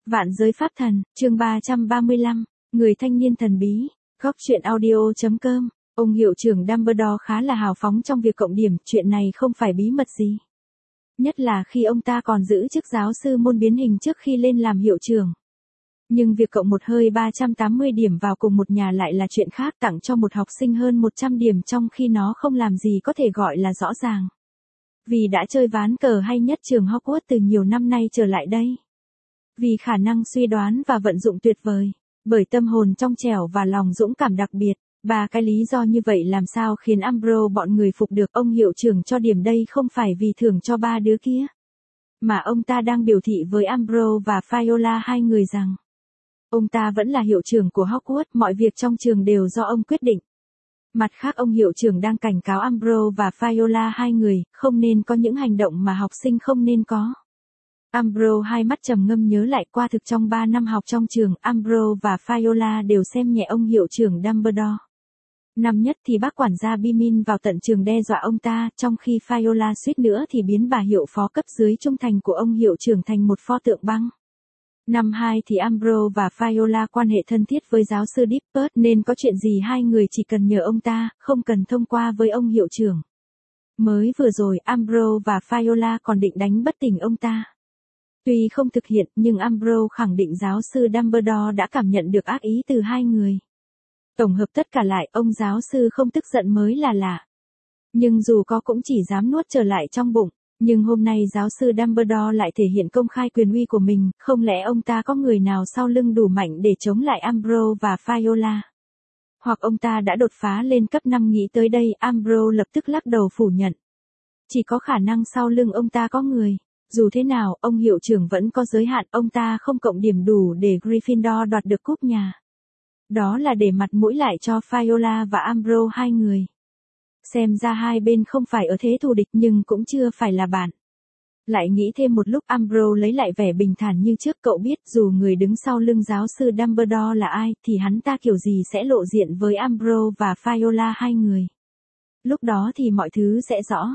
Vạn giới pháp thần, chương 335, người thanh niên thần bí, góc truyện audio.com. Ông hiệu trưởng Dumbledore khá là hào phóng trong việc cộng điểm, chuyện này không phải bí mật gì. Nhất là khi ông ta còn giữ chức giáo sư môn biến hình trước khi lên làm hiệu trưởng. Nhưng việc cộng một hơi 380 điểm vào cùng một nhà lại là chuyện khác, tặng cho một học sinh hơn 100 điểm trong khi nó không làm gì có thể gọi là rõ ràng. Vì đã chơi ván cờ hay nhất trường Hogwarts từ nhiều năm nay trở lại đây. Vì khả năng suy đoán và vận dụng tuyệt vời. Bởi tâm hồn trong trẻo và lòng dũng cảm đặc biệt. Ba cái lý do như vậy làm sao khiến Umbro bọn người phục được ông hiệu trưởng cho điểm đây không phải vì thưởng cho ba đứa kia. Mà ông ta đang biểu thị với Umbro và Viola hai người rằng. Ông ta vẫn là hiệu trưởng của Hogwarts, mọi việc trong trường đều do ông quyết định. Mặt khác ông hiệu trưởng đang cảnh cáo Umbro và Viola hai người, không nên có những hành động mà học sinh không nên có. Umbro hai mắt trầm ngâm nhớ lại qua thực trong 3 năm học trong trường, Umbro và Viola đều xem nhẹ ông hiệu trưởng Dumbledore. Năm nhất thì bác quản gia Bimin vào tận trường đe dọa ông ta, trong khi Viola suýt nữa thì biến bà hiệu phó cấp dưới trung thành của ông hiệu trưởng thành một pho tượng băng. Năm 2 thì Umbro và Viola quan hệ thân thiết với giáo sư Dippert nên có chuyện gì hai người chỉ cần nhờ ông ta, không cần thông qua với ông hiệu trưởng. Mới vừa rồi Umbro và Viola còn định đánh bất tỉnh ông ta. Tuy không thực hiện nhưng Umbro khẳng định giáo sư Dumbledore đã cảm nhận được ác ý từ hai người. Tổng hợp tất cả lại ông giáo sư không tức giận mới là lạ. Nhưng dù có cũng chỉ dám nuốt trở lại trong bụng. Nhưng hôm nay giáo sư Dumbledore lại thể hiện công khai quyền uy của mình, không lẽ ông ta có người nào sau lưng đủ mạnh để chống lại Umbro và Viola? Hoặc ông ta đã đột phá lên cấp 5 nghĩ tới đây, Umbro lập tức lắc đầu phủ nhận. Chỉ có khả năng sau lưng ông ta có người. Dù thế nào, ông hiệu trưởng vẫn có giới hạn, ông ta không cộng điểm đủ để Gryffindor đoạt được cúp nhà. Đó là để mặt mũi lại cho Viola và Umbro hai người. Xem ra hai bên không phải ở thế thù địch nhưng cũng chưa phải là bạn. Lại nghĩ thêm một lúc Umbro lấy lại vẻ bình thản như trước, cậu biết dù người đứng sau lưng giáo sư Dumbledore là ai thì hắn ta kiểu gì sẽ lộ diện với Umbro và Viola hai người. Lúc đó thì mọi thứ sẽ rõ.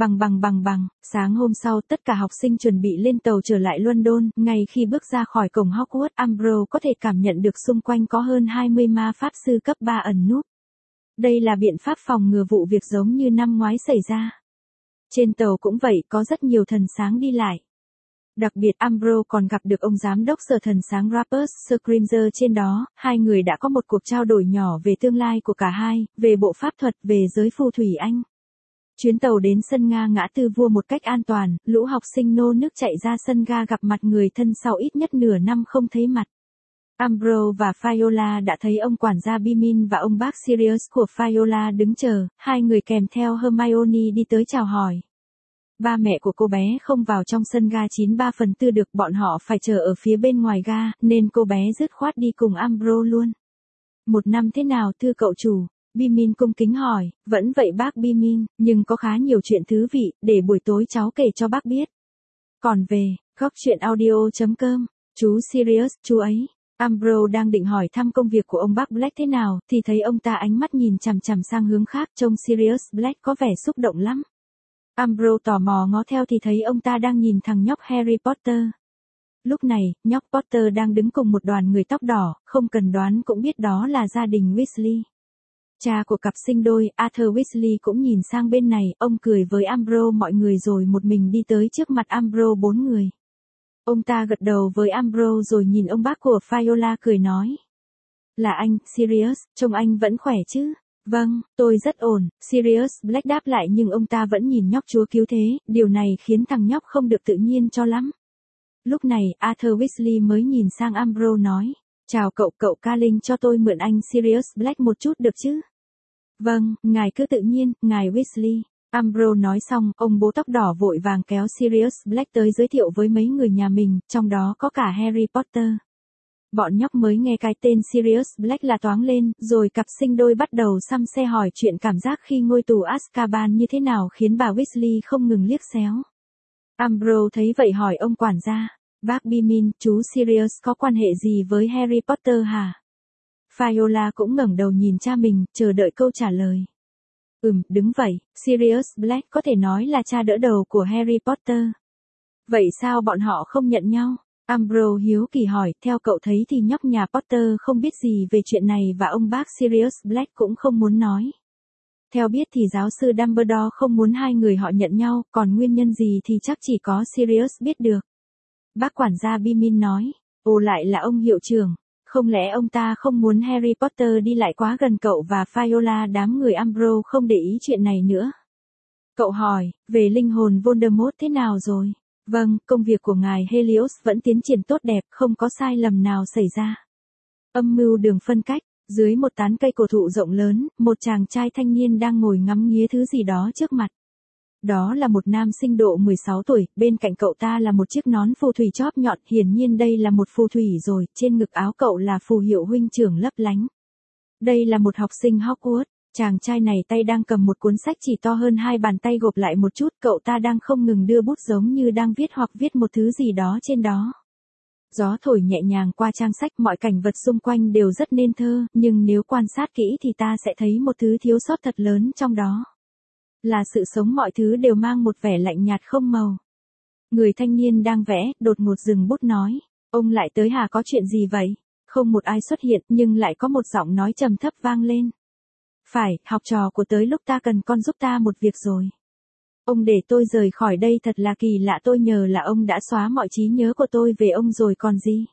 Bằng. Sáng hôm sau tất cả học sinh chuẩn bị lên tàu trở lại London. Ngay khi bước ra khỏi cổng Hogwarts, Umbro có thể cảm nhận được xung quanh có hơn 20 ma pháp sư cấp 3 ẩn núp. Đây là biện pháp phòng ngừa vụ việc giống như năm ngoái xảy ra. Trên tàu cũng vậy, có rất nhiều thần sáng đi lại. Đặc biệt Umbro còn gặp được ông giám đốc sở thần sáng Rumpus Scrimger trên đó, hai người đã có một cuộc trao đổi nhỏ về tương lai của cả hai, về bộ pháp thuật, về giới phù thủy Anh. Chuyến tàu đến sân ga ngã tư vua một cách an toàn, lũ học sinh nô nức chạy ra sân ga gặp mặt người thân sau ít nhất nửa năm không thấy mặt. Umbro và Viola đã thấy ông quản gia Bimin và ông bác Sirius của Viola đứng chờ, hai người kèm theo Hermione đi tới chào hỏi. Ba mẹ của cô bé không vào trong sân ga 93/4 được, bọn họ phải chờ ở phía bên ngoài ga, nên cô bé dứt khoát đi cùng Umbro luôn. Một năm thế nào thưa cậu chủ? Bimin cung kính hỏi. Vẫn vậy bác Bimin, nhưng có khá nhiều chuyện thú vị, để buổi tối cháu kể cho bác biết. Còn về, góc truyện audio.com, chú Sirius, chú ấy. Umbro đang định hỏi thăm công việc của ông bác Black thế nào, thì thấy ông ta ánh mắt nhìn chằm chằm sang hướng khác, trông Sirius Black có vẻ xúc động lắm. Umbro tò mò ngó theo thì thấy ông ta đang nhìn thằng nhóc Harry Potter. Lúc này, nhóc Potter đang đứng cùng một đoàn người tóc đỏ, không cần đoán cũng biết đó là gia đình Weasley. Cha của cặp sinh đôi, Arthur Weasley cũng nhìn sang bên này, ông cười với Umbro mọi người rồi một mình đi tới trước mặt Umbro bốn người. Ông ta gật đầu với Umbro rồi nhìn ông bác của Viola cười nói. Là anh, Sirius, trông anh vẫn khỏe chứ? Vâng, tôi rất ổn, Sirius Black đáp lại nhưng ông ta vẫn nhìn nhóc chúa cứu thế, điều này khiến thằng nhóc không được tự nhiên cho lắm. Lúc này, Arthur Weasley mới nhìn sang Umbro nói. Chào cậu Carling cho tôi mượn anh Sirius Black một chút được chứ? Vâng, ngài cứ tự nhiên, ngài Weasley. Umbro nói xong, ông bố tóc đỏ vội vàng kéo Sirius Black tới giới thiệu với mấy người nhà mình, trong đó có cả Harry Potter. Bọn nhóc mới nghe cái tên Sirius Black là toáng lên, rồi cặp sinh đôi bắt đầu xăm xe hỏi chuyện cảm giác khi ngôi tù Azkaban như thế nào khiến bà Weasley không ngừng liếc xéo. Umbro thấy vậy hỏi ông quản gia, bác Bimin, chú Sirius có quan hệ gì với Harry Potter hả? Viola cũng ngẩng đầu nhìn cha mình, chờ đợi câu trả lời. Đúng vậy, Sirius Black có thể nói là cha đỡ đầu của Harry Potter. Vậy sao bọn họ không nhận nhau? Ambrose hiếu kỳ hỏi, theo cậu thấy thì nhóc nhà Potter không biết gì về chuyện này và ông bác Sirius Black cũng không muốn nói. Theo biết thì giáo sư Dumbledore không muốn hai người họ nhận nhau, còn nguyên nhân gì thì chắc chỉ có Sirius biết được. Bác quản gia Bimin nói, ồ lại là ông hiệu trưởng, không lẽ ông ta không muốn Harry Potter đi lại quá gần cậu và Viola? Đám người Ambrose không để ý chuyện này nữa. Cậu hỏi, về linh hồn Voldemort thế nào rồi? Vâng, công việc của ngài Helios vẫn tiến triển tốt đẹp, không có sai lầm nào xảy ra. Âm mưu đường phân cách, dưới một tán cây cổ thụ rộng lớn, một chàng trai thanh niên đang ngồi ngắm nghía thứ gì đó trước mặt. Đó là một nam sinh độ 16 tuổi, bên cạnh cậu ta là một chiếc nón phù thủy chóp nhọn, hiển nhiên đây là một phù thủy rồi, trên ngực áo cậu là phù hiệu huynh trưởng lấp lánh. Đây là một học sinh Hogwarts, chàng trai này tay đang cầm một cuốn sách chỉ to hơn hai bàn tay gộp lại một chút, cậu ta đang không ngừng đưa bút giống như đang viết hoặc viết một thứ gì đó trên đó. Gió thổi nhẹ nhàng qua trang sách, mọi cảnh vật xung quanh đều rất nên thơ, nhưng nếu quan sát kỹ thì ta sẽ thấy một thứ thiếu sót thật lớn trong đó. Là sự sống, mọi thứ đều mang một vẻ lạnh nhạt không màu. Người thanh niên đang vẽ, đột ngột dừng bút nói, ông lại tới hả, có chuyện gì vậy? Không một ai xuất hiện, nhưng lại có một giọng nói trầm thấp vang lên. Phải, học trò của tới lúc ta cần con giúp ta một việc rồi. Ông để tôi rời khỏi đây thật là kỳ lạ, tôi nhờ là ông đã xóa mọi trí nhớ của tôi về ông rồi còn gì.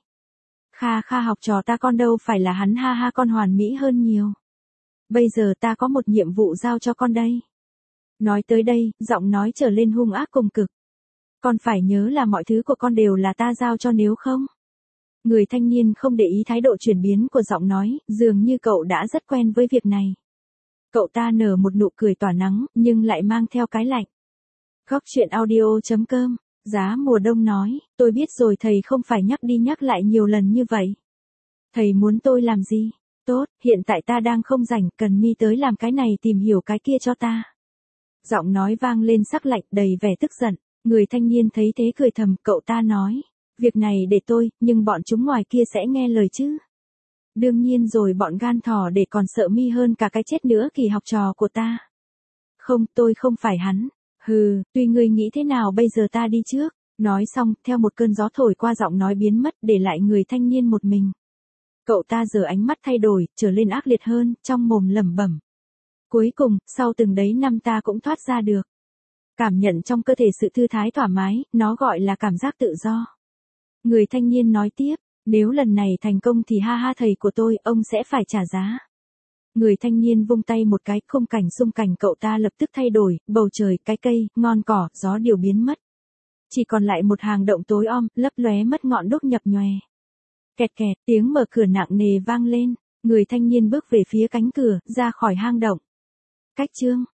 Kha kha, học trò ta con đâu phải là hắn, ha ha, con hoàn mỹ hơn nhiều. Bây giờ ta có một nhiệm vụ giao cho con đây. Nói tới đây, giọng nói trở lên hung ác cùng cực. Con phải nhớ là mọi thứ của con đều là ta giao cho, nếu không. Người thanh niên không để ý thái độ chuyển biến của giọng nói, dường như cậu đã rất quen với việc này. Cậu ta nở một nụ cười tỏa nắng, nhưng lại mang theo cái lạnh. Góc truyện audio.com, Giá mùa đông nói, tôi biết rồi, thầy không phải nhắc đi nhắc lại nhiều lần như vậy. Thầy muốn tôi làm gì? Tốt, hiện tại ta đang không rảnh, cần mi tới làm cái này tìm hiểu cái kia cho ta. Giọng nói vang lên sắc lạnh, đầy vẻ tức giận. Người thanh niên thấy thế cười thầm, cậu ta nói, việc này để tôi, nhưng bọn chúng ngoài kia sẽ nghe lời chứ. Đương nhiên rồi, bọn gan thỏ để còn sợ mi hơn cả cái chết nữa, Kỳ, học trò của ta. Không, tôi không phải hắn. Hừ, tuy ngươi nghĩ thế nào, bây giờ ta đi trước. Nói xong, theo một cơn gió thổi qua, giọng nói biến mất, để lại người thanh niên một mình. Cậu ta giờ ánh mắt thay đổi, trở lên ác liệt hơn, trong mồm lẩm bẩm. Cuối cùng, sau từng đấy năm ta cũng thoát ra được. Cảm nhận trong cơ thể sự thư thái thoải mái, nó gọi là cảm giác tự do. Người thanh niên nói tiếp, nếu lần này thành công thì ha ha, thầy của tôi, ông sẽ phải trả giá. Người thanh niên vung tay một cái, khung cảnh xung quanh cậu ta lập tức thay đổi, bầu trời, cái cây, ngọn cỏ, gió đều biến mất. Chỉ còn lại một hang động tối om, lấp lóe mất ngọn đuốc nhập nhòe. Kẹt kẹt, tiếng mở cửa nặng nề vang lên, người thanh niên bước về phía cánh cửa, ra khỏi hang động. Cách chương